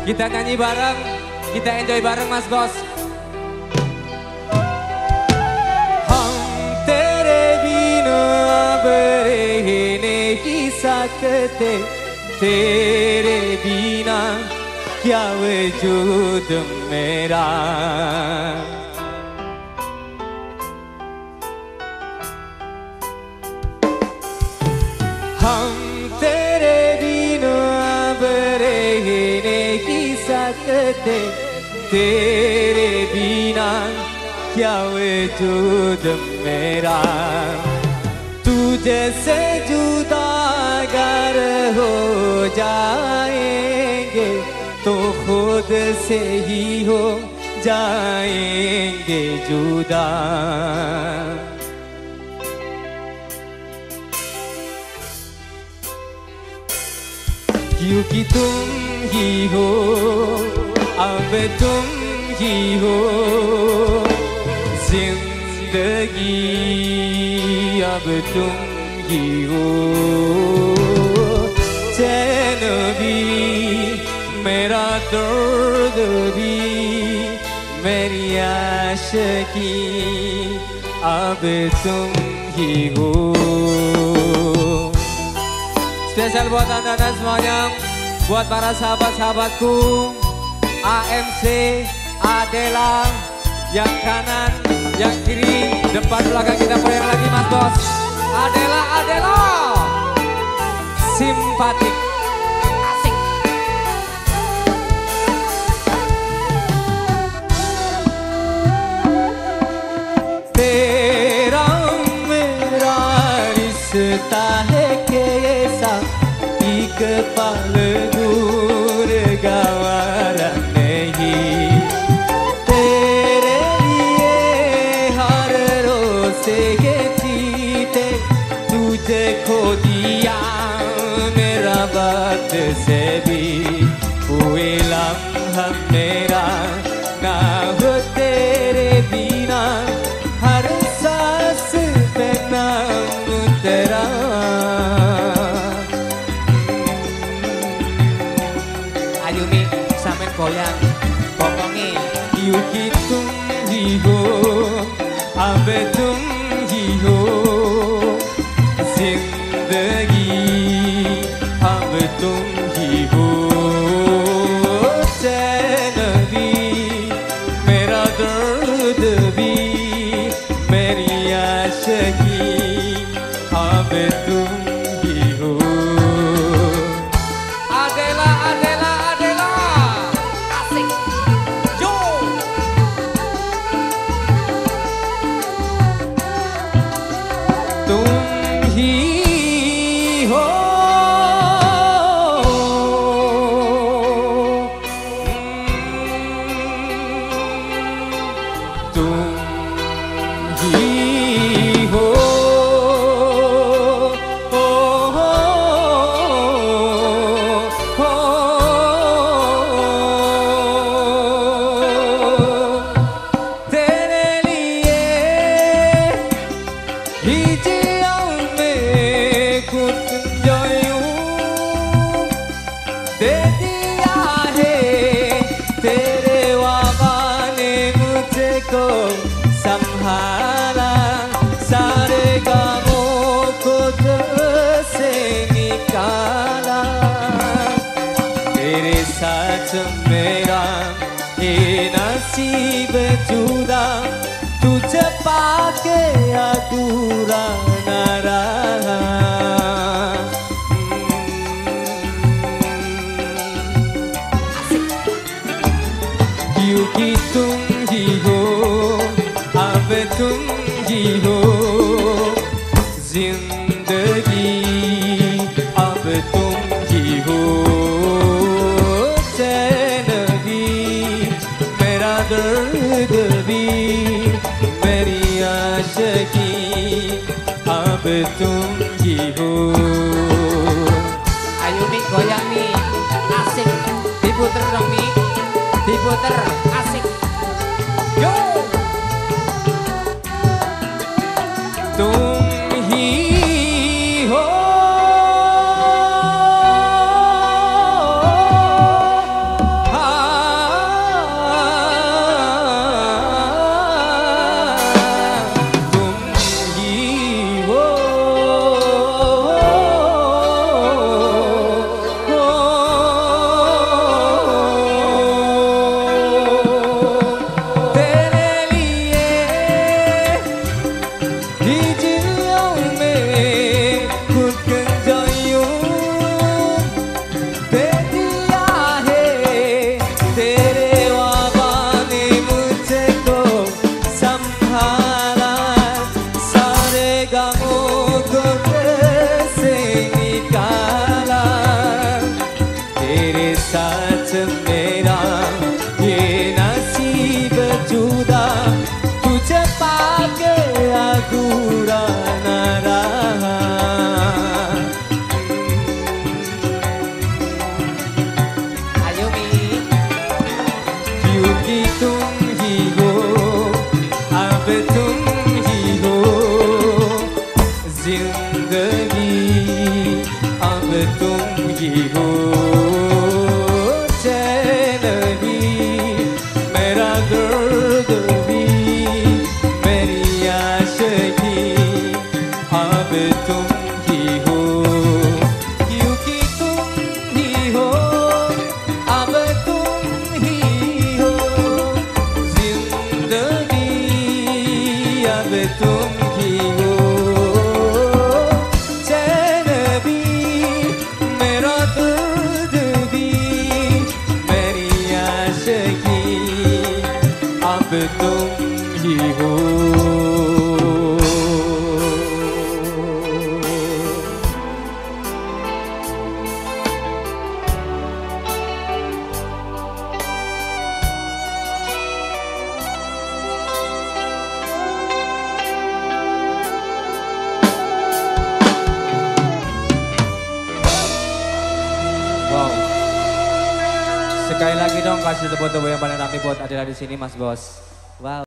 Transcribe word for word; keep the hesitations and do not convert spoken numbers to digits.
Kita nyanyi bareng, kita enjoy bareng Mas Bos. Hum tere bina ab nahi sakte, tere bina kya वजूद मेरा। हम तेरे बिना अब रह नहीं सकते, तेरे बिना क्या वजूद मेरा। तुझे से जुदा अगर हो जाएंगे तो खुद से ही हो जाएंगे जुदा। क्योंकि तुम ही हो, अब तुम ही हो जिंदगी, अब तुम ही हो चैन भी, मेरा दर्द भी, मेरी आशिकी अब तुम ही हो। Spesial buat anda dan semuanya, buat para sahabat-sahabatku, A M C, Adela, yang kanan, yang kiri, depan belakang kita goyang lagi Mas Bos. Adela, Adela, simpatik. तेरा मेरा रिश्ता है कैसा, एक पल दूर गवारा नहीं। तेरे लिए हर रोज ये जीते, तुझे खो दिया मेरा वक्त से भी। कोई लम्हा मेरा ना हो तेरे बिना, हर सांस पे नाम तेरा। Ayo Mi, sampean goyang, bokongi. Yuki तुम ही हो, अब तुम ही हो जिंदगी, अब तुम ही हो चैन भी, मेरा दर्द भी, मेरी आशिकी अब तुम ही हो। Adela, Adela, Adela, asik, yo. तुम ही हो, तुम ही हो, ओ हो, हो, तेरे लिए ही जिया मैं खुद जो यूं दे दिया है। तेरे वाबा ने मुझको संभाला, सारे कामों को दिल से निकाला। तेरे साथ मेरा ये नसीब जुदा, तुझे पाके अधूरा न रहा। क्योंकि तुम ही हो, अब तुम ही हो जिंदगी, अब तुम ही हो चैन भी, मेरा दर्द भी, मेरी आशिकी अब तुम ही हो। Ayo Mi, goyang Mi, asik, diputer dong Mi, diputer, asik, yo. तुम ही हो, kuranara. Ayo Mi. Kyuki tum hi ho, ab tum hi ho, zindagi ab tum hi ho. तुम ही हो। Wow. Sekali lagi dong kasih tepuk-tepuk yang paling rapi buat Adela di sini, Mas Bos. Wow.